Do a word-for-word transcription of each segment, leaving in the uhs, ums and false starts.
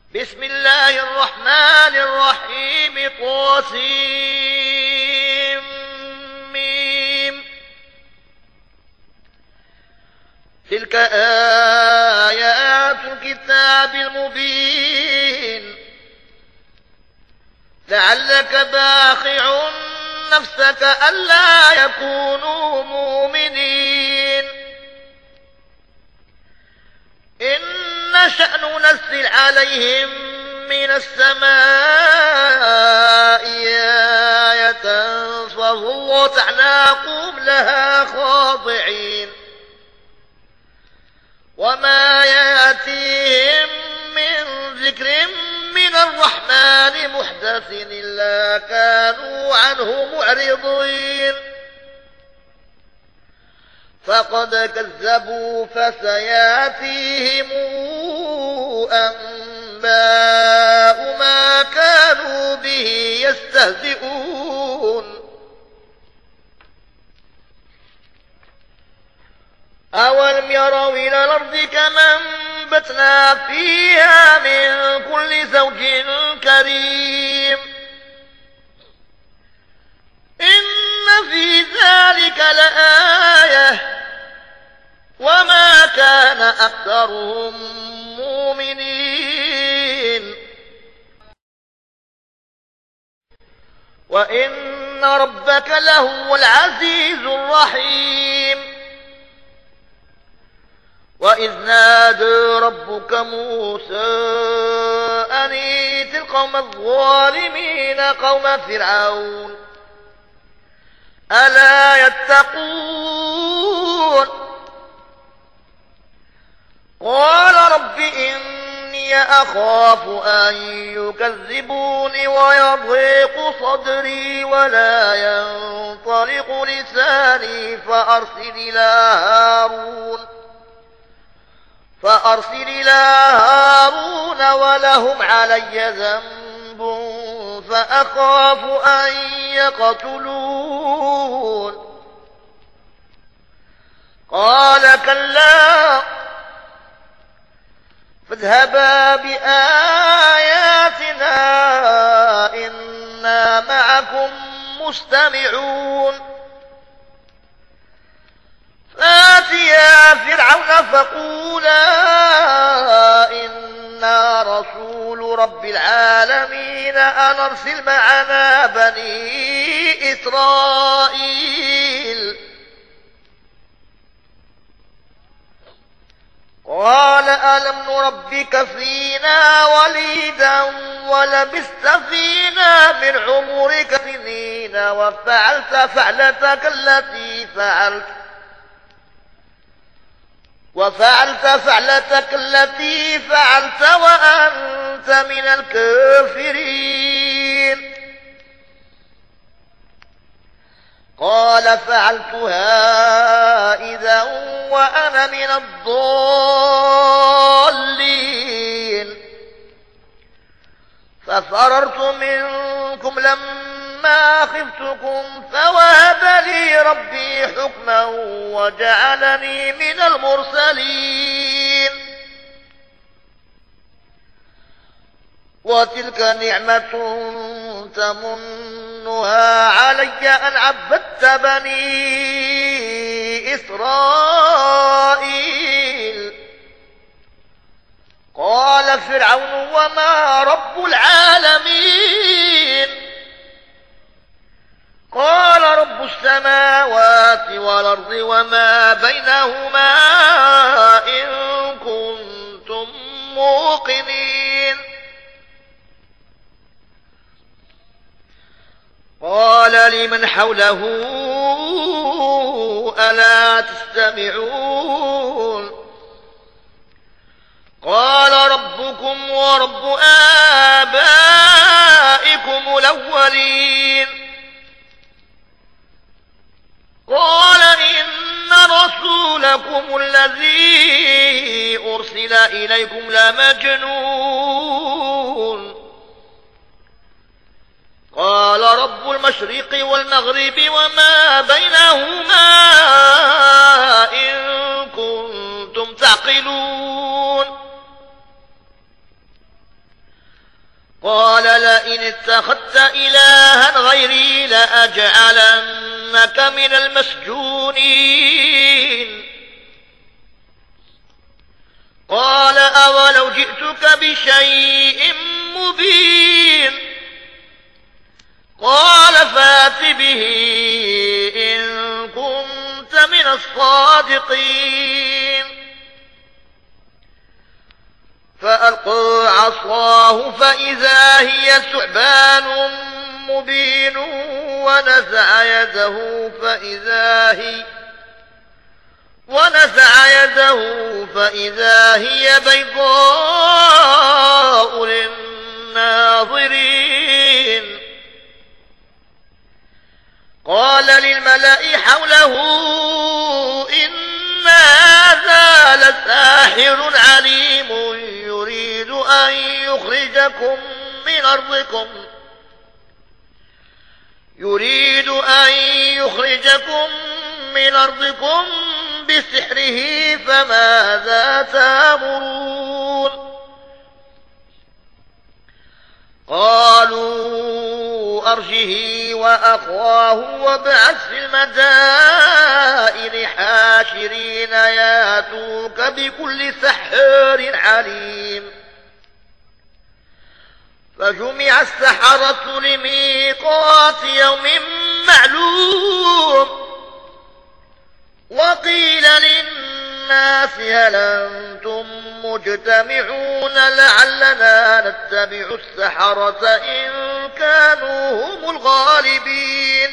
بسم الله الرحمن الرحيم طاسيم ميم. تلك آيات الكتاب المبين لعلك باخع نفسك ألا يكونوا مؤمنين إن نشأ ننزل عليهم من السماء آية فظلت أعناقهم لها خاضعين وما يأتيهم من ذكر من الرحمن محدث إلا كانوا عنه معرضين فقد كذبوا فسياتيهم أنباء ما كانوا به يستهزئون أولم يروا إلى الأرض كما أنبتنا فيها من كل زوج كريم إن في ذلك لآية وما كان أكثرهم مؤمنين وإن ربك لهو العزيز الرحيم وإذ نادى ربك موسى أن ائت القوم الظالمين قوم فرعون ألا يتقون قال رب إني أخاف أن يكذبوني ويضيق صدري ولا ينطلق لساني فأرسل إلى هارون فأرسل إلى هارون ولهم علي ذنب فأخاف أن يقتلون قال كلا فاذهبا بآياتنا إنا معكم مستمعون فاتيا فرعون فقولا إنا رسول رب العالمين أن أرسل معنا بني إسرائيل قال ألم نربك فينا وليدا ولبثت فينا من عمرك سنين وفعلت فعلتك التي فعلت وفعلت فعلتك التي فعلت وأنت من الكافرين قال فعلتها إذا وأنا من الضالين ففررت منكم لما خفتكم فوهب لي ربي حكما وجعلني من المرسلين وتلك نعمة تمنها علي أن عبدت بني إسرائيل قال فرعون وما رب العالمين قال رب السماوات والأرض وما بينهما إن كنتم موقنين قال لمن حوله ألا تستمعون قال ربكم ورب آبائكم الأولين قال إن رسولكم الذي أرسل إليكم لمجنون قال رب المشرق والمغرب وما بينهما إن كنتم تعقلون قال لئن اتخذت إلها غيري لأجعلنك من المسجونين قال أولو جئتك بشيء مبين قال فات به إن كنت من الصادقين فألقى عصاه فإذا هي ثعبان مبين ونزع يده فإذا هي ونزع يده فإذا هي بيضاء للناظرين قال للملأ حوله إن هذا لساحر عليم يريد أن يخرجكم من أرضكم يريد أن يخرجكم من أرضكم بسحره فماذا تأمرون قالوا أرجه وأخواه وابعث في المدائن حاشرين ياتوك بكل سحار عليم فجمع السحرة لميقات يوم معلوم وقيل للناس هل أنتم مجتمعون لعلنا نتبع السحرة إن كانوا هم الغالبين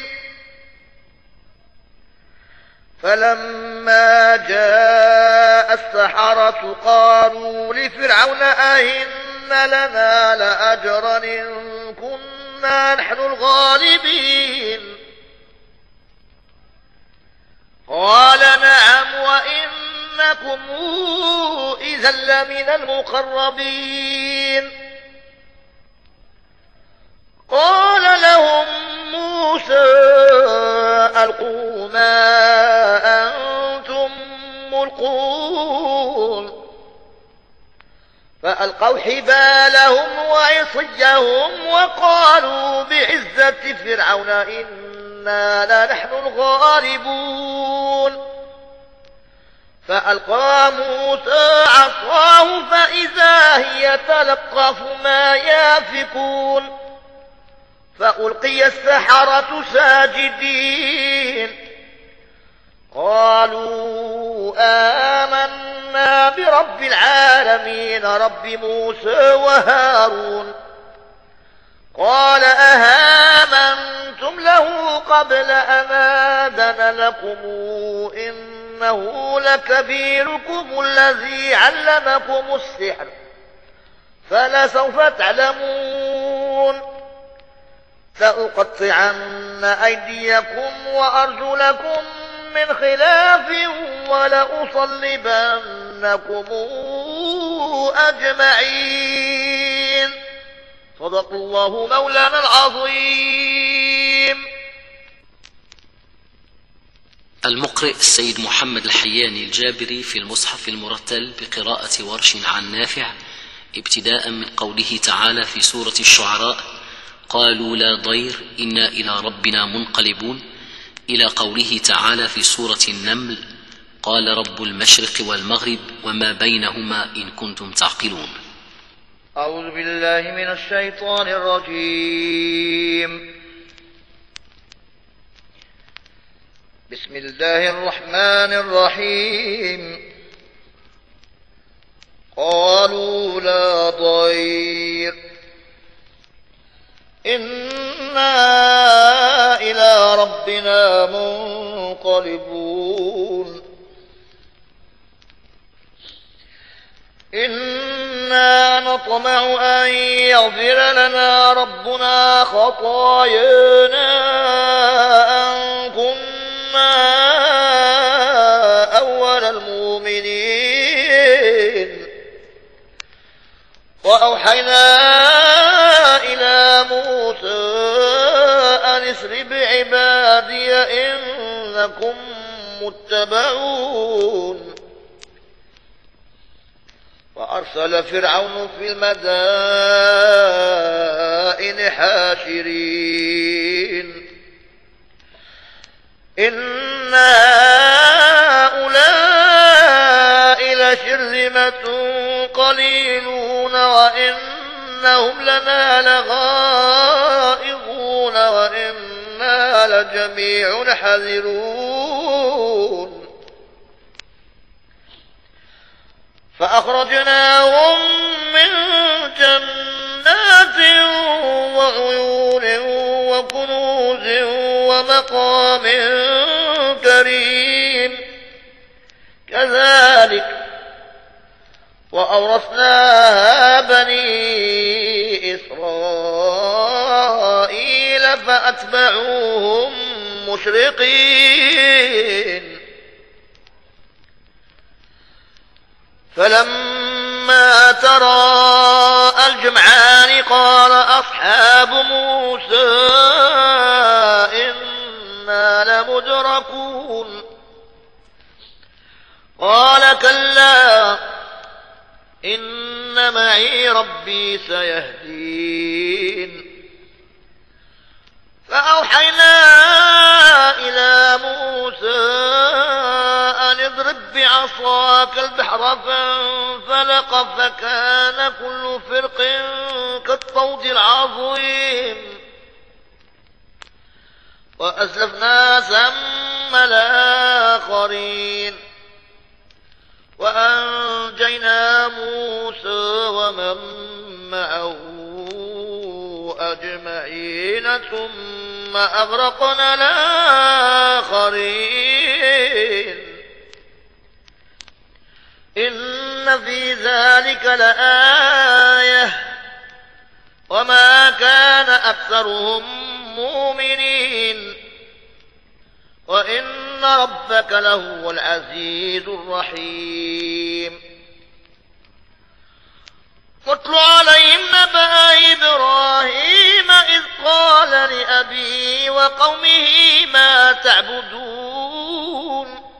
فلما جاء السحرة قالوا لفرعون أئن لنا لأجرا إن كنا نحن الغالبين قال نعم وإنكم إذا لمن المقربين قال لهم موسى ألقوا ما أنتم ملقون فألقوا حبالهم وعصيهم وقالوا بعزة فرعون إنا لنحن الغالبون فألقى موسى عصاه فإذا هي تلقف ما يافكون فألقي السحرة ساجدين قالوا آمنا برب العالمين رب موسى وهارون قال أهامنتم له قبل أن آذن لكم إنه لكبيركم الذي علمكم السحر فلسوف تعلمون لأقطعن أيديكم وأرجلكم من خلاف ولأصلبنكم أجمعين صدق الله مولانا العظيم. المقرئ السيد محمد الحياني الجابري في المصحف المرتل بقراءة ورش عن نافع ابتداء من قوله تعالى في سورة الشعراء قالوا لا ضير إنا إلى ربنا منقلبون إلى قوله تعالى في سورة النمل قال رب المشرق والمغرب وما بينهما إن كنتم تعقلون. أعوذ بالله من الشيطان الرجيم. بسم الله الرحمن الرحيم. قالوا لا ضير إنا إلى ربنا منقلبون إنا نطمع أن يغفر لنا ربنا خطايانا أن كنا أول المؤمنين وأوحينا إلى موسى أن اسر بعبادي إنكم متبعون وأرسل فرعون في المدائن حاشرين إن هؤلاء لشرذمة قليلون وإنهم لنا لغائظون وإنا لجميع حذرون فأخرجناهم من جنات وعيون وكنوز ومقام كريم كذلك وأورثناها بني إسرائيل فأتبعوهم مشرقين فلما تراءى الجمعان قال أصحاب موسى إنا لمدركون قال كلا إن معي ربي سيهدين فأوحينا إلى موسى أن اضرب بعصاك البحر فانفلق فكان كل فرق كالطود العظيم وأزلفنا ثم الآخرين وأنجينا موسى ومن معه أجمعين ثم أغرقنا الآخرين إن في ذلك لآية وما كان أكثرهم مؤمنين وإن ربك لهو العزيز الرحيم واتل عليهم نبأ إبراهيم إذ قال لأبيه وقومه ما تعبدون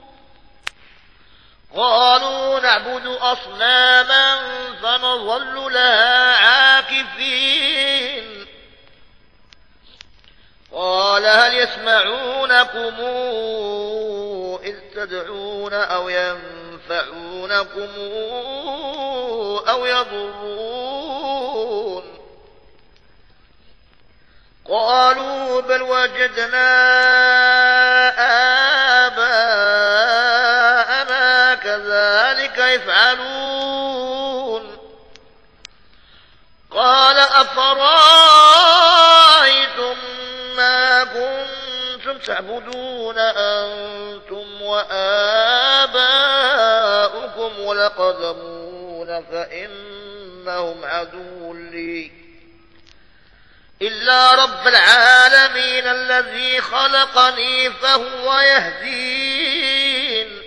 قالوا نعبد أصناما فنظل لها عاكفين قال هل يسمعونكم إذ تدعون أو ينفعونكم أو يضرون قالوا بل وجدنا آباءنا كذلك يفعلون قال أفرأيتم ما كنتم تعبدون أنتم وآباؤكم والأقدمون فإنهم عدو لي إلا رب العالمين الذي خلقني فهو يهدين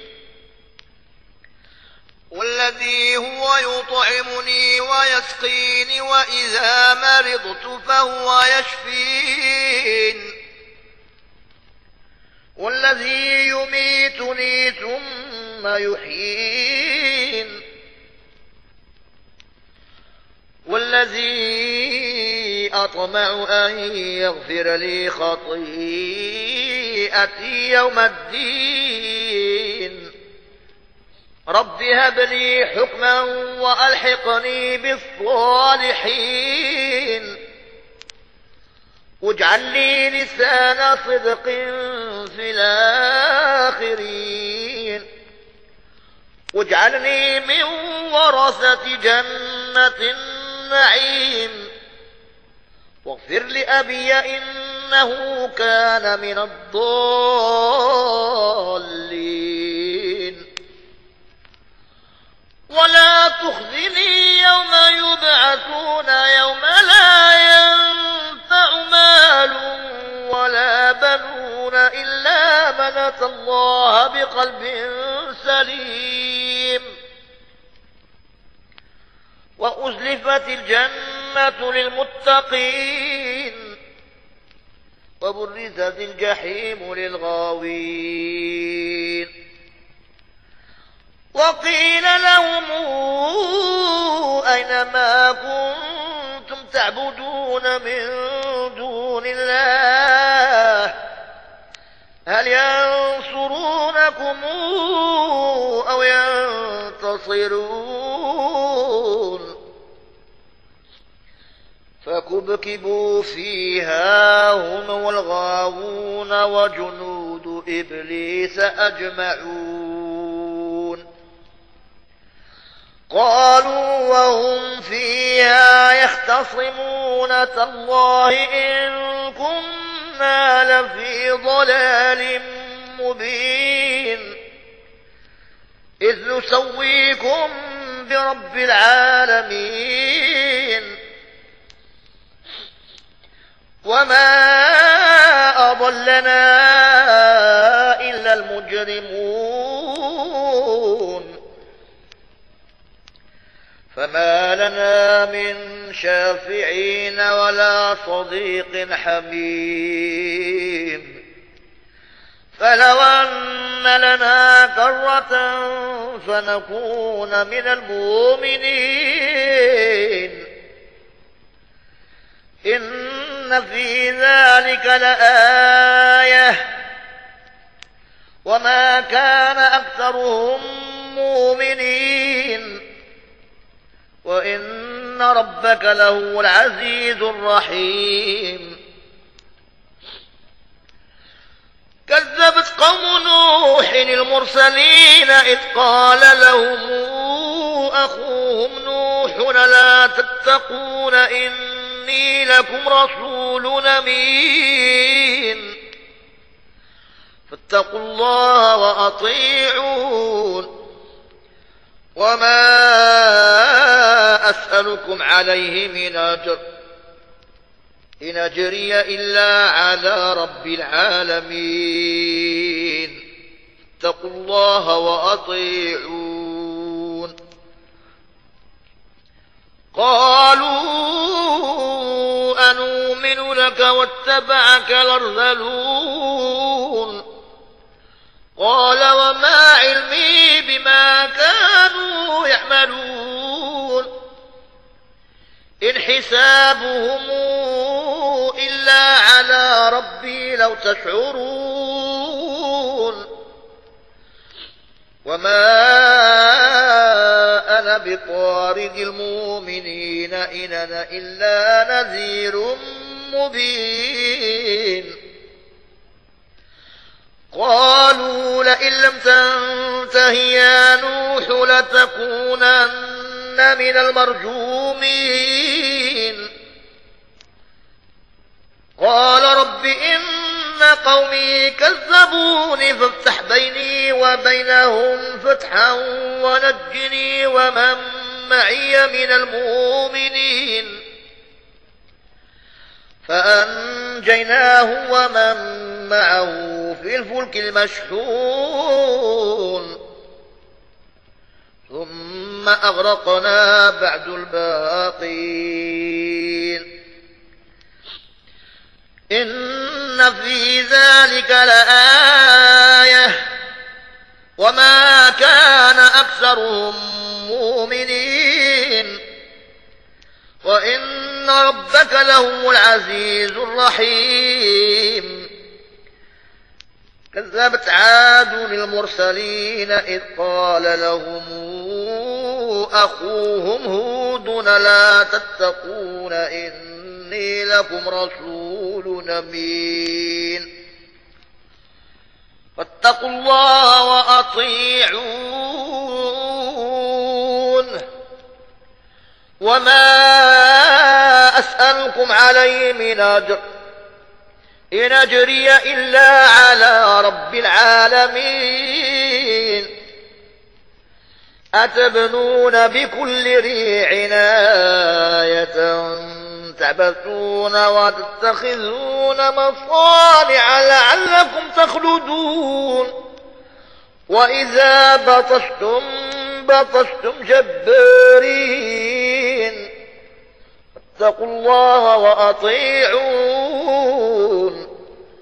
والذي هو يطعمني ويسقيني وإذا مرضت فهو يشفين والذي يميتني ثم يحيين والذي أطمع أن يغفر لي خطيئتي يوم الدين رب هب لي حكما وألحقني بالصالحين واجعل لي لسان صدق في الآخرين واجعلني من ورثة جنة النعيم واغفر لأبي إنه كان من الضالين ولا تخزني يوم يبعثون يوم لا ينفع مال ولا بنون إلا من أتى الله بقلب سليم وأزلفت الجنة للمتقين وبرزت الجحيم للغاوين وقيل لهم أين ما كنتم تعبدون من دون الله هل ينصرونكم أو ينتصرون فكبكبوا فيها هم والغاوون وجنود إبليس أجمعون قالوا وهم فيها يختصمون تالله إن كنا لفي ضلال مبين إذ نسويكم برب العالمين وما أضلنا إلا المجرمون فما لنا من شافعين ولا صديق حميم فلو أن لنا كرة فنكون من المؤمنين إن في ذلك لآية وما كان أكثرهم مؤمنين وإن ربك لهو العزيز الرحيم كذبت قوم نوح المرسلين إذ قال لهم أخوهم نوح لا تتقون إني لكم رسول أمين فاتقوا الله وأطيعون وما أسألكم عليه من أجر إن أجري إلا على رب العالمين اتقوا الله وأطيعون قالوا أنؤمن لك واتبعك الأرذلون قال وما علمي بما كانوا يعملون إن حسابهم إلا على ربي لو تشعرون وما أنا بطارد المؤمنين إن أنا إلا نذير مبين قالوا لئن لم تنته يا نوح لتكونن من المرجومين قال رب إن قومي كذبوني فافتح بيني وبينهم فتحا ونجني ومن معي من المؤمنين فأنجيناه ومن معه في الفلك المشحون ثم أغرقنا بعد الباقين إن في ذلك لآية وما كان أكثرهم مؤمنين وإن ربك لهو العزيز الرحيم كذبت عاد المرسلين إذ قال لهم أخوهم هود لا تتقون إني لكم رسول أمين فاتقوا الله وأطيعون وما أسألكم عليه من أجر إن أجري إلا على رب العالمين أتبنون بكل ريع آية تعبثون وتتخذون مصانع لعلكم تخلدون وإذا بطشتم بطشتم جبارين فاتقوا الله وأطيعون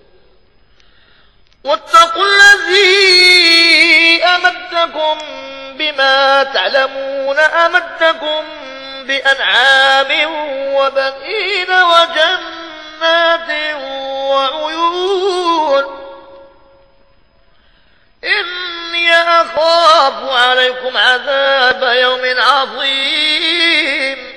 واتقوا الذي أمدكم بما تعلمون أمدكم بأنعام وبنين وجنات وعيون إني أخاف عليكم عذاب يوم عظيم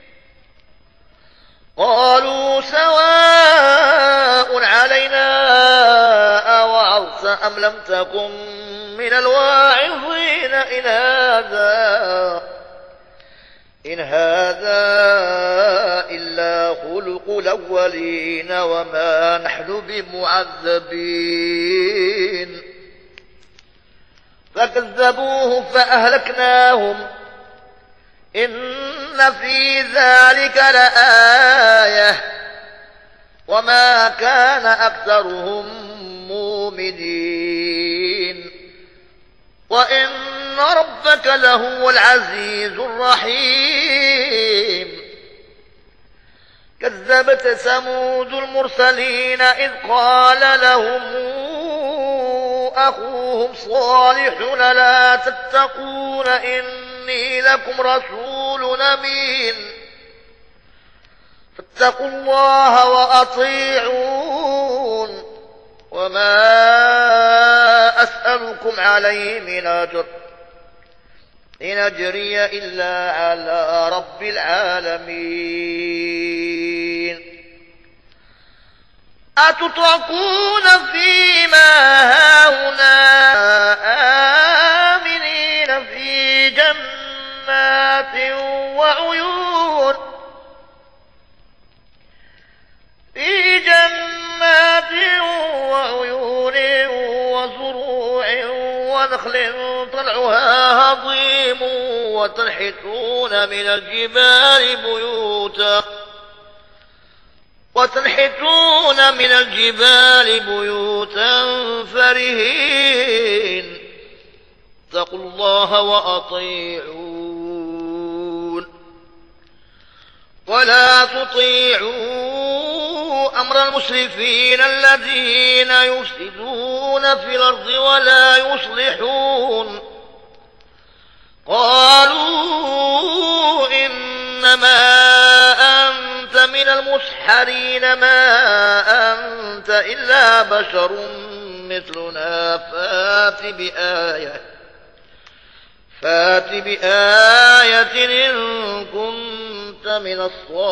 قالوا سواء علينا أوعظت أم لم تكن من الواعظين إن هذا إن هذا إلا خلق الأولين وما نحن بمعذبين فكذبوه فأهلكناهم إن في ذلك لآية وما كان أكثرهم مؤمنين وإن ربك لهو العزيز الرحيم كذبت ثمود المرسلين إذ قال لهم أخوهم صالح لا تتقون إني لكم رسول أمين فاتقوا الله وأطيعون وما أسألكم عليه من أجر إن أجري إلا على رب العالمين أتتركون فيما هاهنا آمنين في جنات وعيون في جنات وعيون وزروع ونخل طلعها هضيم وتنحتون من الجبال بيوتا وتنحتون من الجبال بيوتا فرهين اتقوا الله وأطيعون ولا تطيعوا أمر المسرفين الذين يفسدون في الأرض ولا يصلحون قالوا إنما أنت من المسحرين ما أنت إلا بشر مثلنا فات بآية فات بآية إن كنت من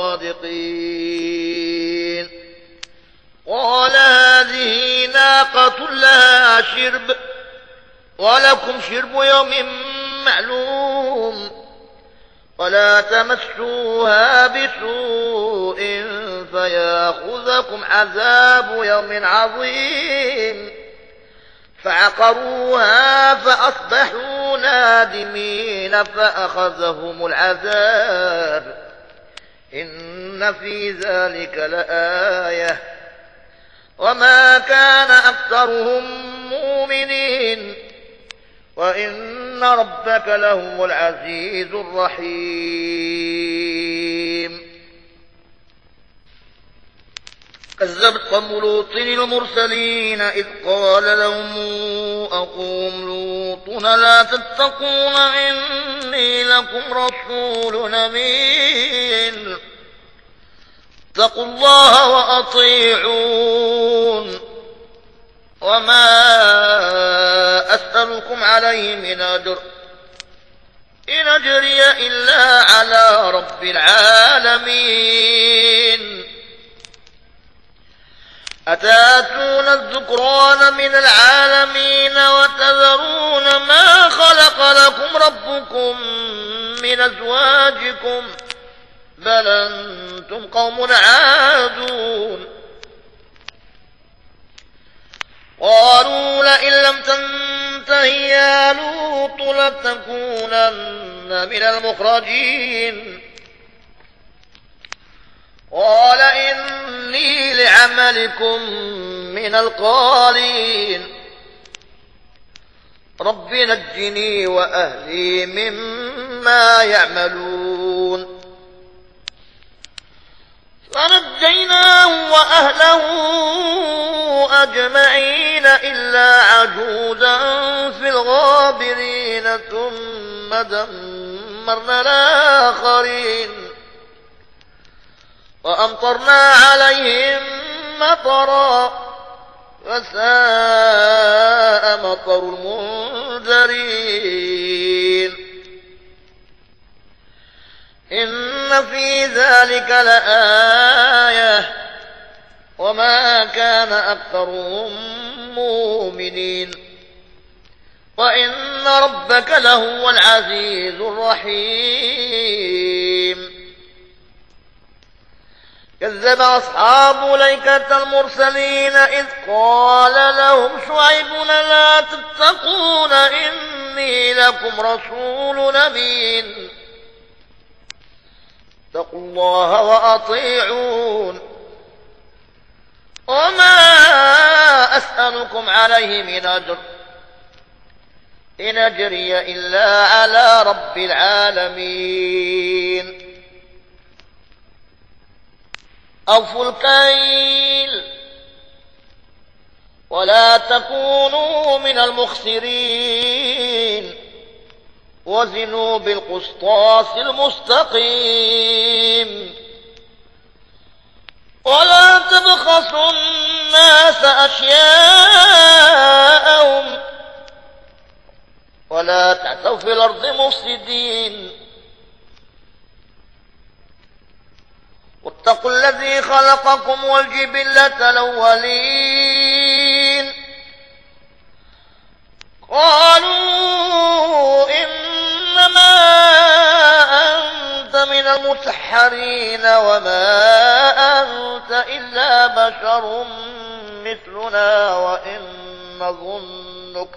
الصادقين قال هذه ناقة لها شرب ولكم شرب يوم معلوم ولا تمسوها بسوء فياخذكم عذاب يوم عظيم فعقروها فأصبحوا نادمين فأخذهم العذاب إن في ذلك لآية وما كان أكثرهم مؤمنين وإن ربك لهو العزيز الرحيم كذبت قوم لوط المرسلين إذ قال لهم أخوهم لوط لا تتقون إني لكم رسول أمين اتقوا الله وأطيعون وما أسألكم عليه من أجر إن أجري إلا على رب العالمين أتاتون الذكران من العالمين وتذرون ما خلق لكم ربكم من أزواجكم بل أنتم قوم عادون قالوا لئن لم تنته يا لوط لتكونن من المخرجين قال إني لعملكم من القالين رب نجني وأهلي مما يعملون فنجيناه وأهله أجمعين إلا عجوزا في الغابرين ثم دمرنا الآخرين وأمطرنا عليهم مطرا وساء مطر المنذرين إن في ذلك لآية وما كان أكثرهم مؤمنين وإن ربك لهو العزيز الرحيم كذب أصحاب الأيكة المرسلين إذ قال لهم شعيب لا تتقون إني لكم رسول أمين اتقوا الله وأطيعون وما أسألكم عليه من أجر إن أجري إلا على رب العالمين أوفوا الكيل ولا تكونوا من المخسرين وزنوا بالقسطاس المستقيم ولا تبخسوا الناس أشياءهم ولا تعثوا في الأرض مفسدين واتقوا الذي خلقكم والجبلة الأولين قالوا إنما أنت من المسحرين وما أنت إلا بشر مثلنا وإن نظنك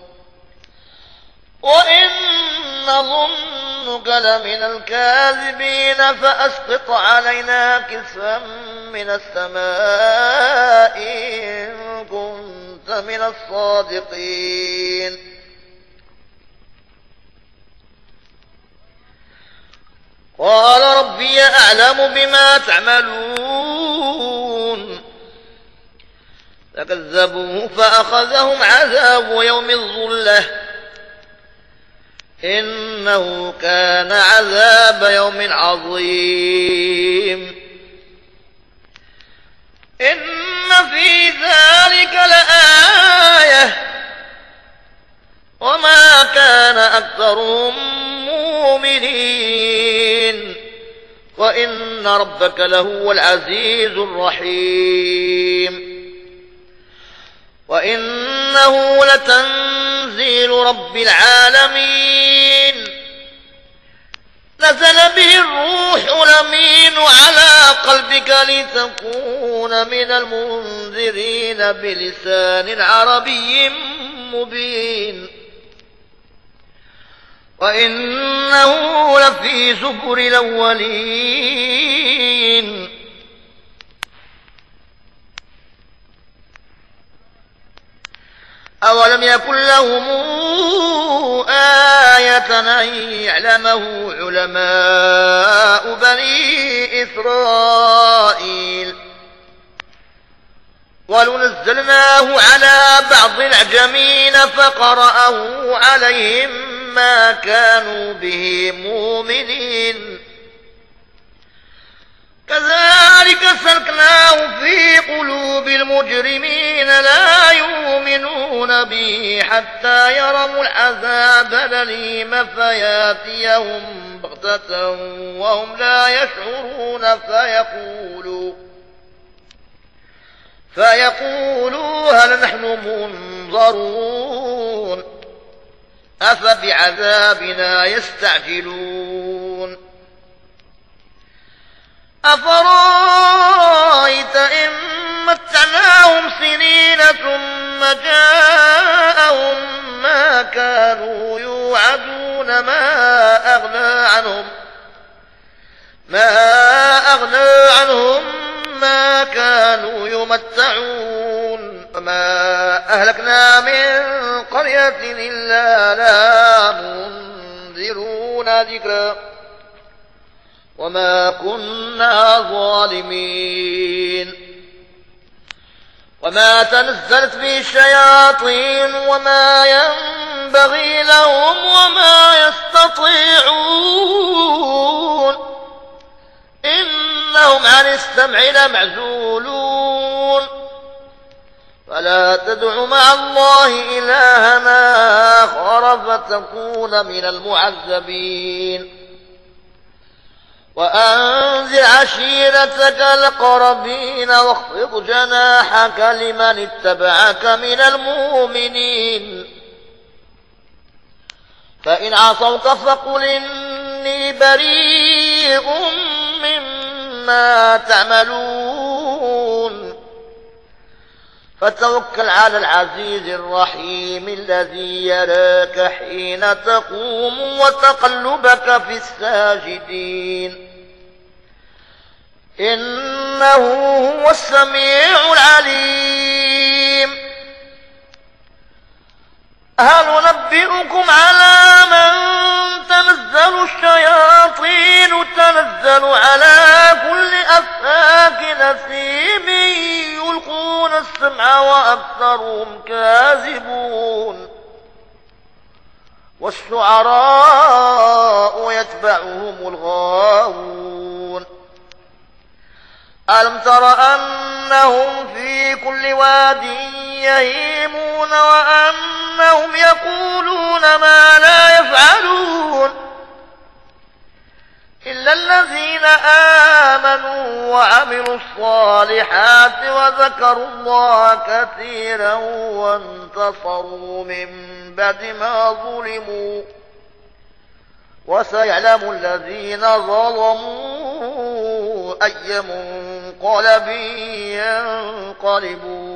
وإن نظنك لمن الكاذبين فأسقط علينا كسفا من السماء إن كنت من الصادقين قال ربي أعلم بما تعملون فكذبوه فأخذهم عذاب يوم الظلة إنه كان عذاب يوم عظيم إن في ذلك لآية وما كان أكثرهم مؤمنين وإن ربك لهو العزيز الرحيم وإنه لتنزيل رب العالمين نزل به الروح الأمين على قلبك لتكون من المنذرين بلسان عربي مبين وإنه لفي زبر الأولين أولم يكن لهم آية أن يعلمه علماء بني إسرائيل ولو نزلناه على بعض الأعجمين فقرأه عليهم ما كانوا به مؤمنين كذلك سلكناه في قلوب المجرمين لا يؤمنون به حتى يروا العذاب الأليم فياتيهم بغتة وهم لا يشعرون فيقولوا فيقولوا هل نحن منظرون أفبعذابنا يستعجلون أفرأيت إن متعناهم سنين ثم جاءهم ما كانوا يوعدون ما أغنى عنهم ما أغنى عنهم ما كانوا يمتعون وما أهلكنا من قرية إلا لها منذرون ذكرا وما كنا ظالمين وما تنزلت به الشياطين وما ينبغي لهم وما يستطيعون إنهم عن السمع لمعزولون فلا تدع مع الله إلها آخر فتكون من المعذبين وأنذر عشيرتك الأقربين واخفض جناحك لمن اتبعك من المؤمنين فإن عصوك فقل إني بريء مما تعملون فتوكل على العزيز الرحيم الذي يراك حين تقوم وتقلبك في الساجدين إنه هو السميع العليم هل ننبئكم على من تنزل الشياطين تنزل على كل أفاك أثيم يلقون السمع وأكثرهم كاذبون والشعراء يتبعهم الغاوون ألم تر أنهم في كل واد يهيمون وأنهم يقولون ما لا يفعلون إلا الذين آمنوا وعملوا الصالحات وذكروا الله كثيرا وانتصروا من بعد ما ظلموا وسيعلم الذين ظلموا أي منقلب ينقلبون